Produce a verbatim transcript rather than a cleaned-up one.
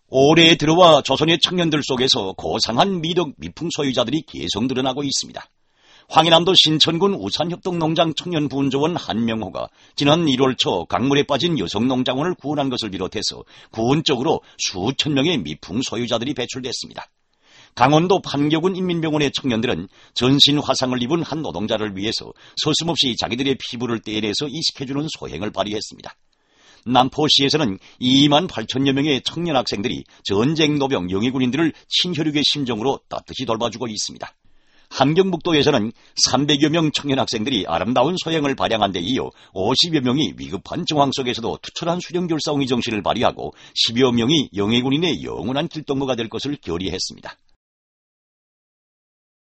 올해 들어와 조선의 청년들 속에서 고상한 미덕 미풍 소유자들이 계속 늘어나고 있습니다. 황해남도 신천군 우산협동농장 청년부운조원 한명호가 지난 일월 초 강물에 빠진 여성농장원을 구원한 것을 비롯해서 구원 쪽으로 수천 명의 미풍 소유자들이 배출됐습니다. 강원도 판교군 인민병원의 청년들은 전신 화상을 입은 한 노동자를 위해서 서슴없이 자기들의 피부를 떼내서 이식해주는 소행을 발휘했습니다. 남포시에서는 이만 팔천여 명의 청년 학생들이 전쟁 노병 영해군인들을 친혈육의 심정으로 따뜻히 돌봐주고 있습니다. 함경북도에서는 삼백여 명 청년 학생들이 아름다운 소행을 발양한 데 이어 오십여 명이 위급한 정황 속에서도 투철한 수령결사옹의 정신을 발휘하고 십여 명이 영해군인의 영원한 길동무가 될 것을 결의했습니다.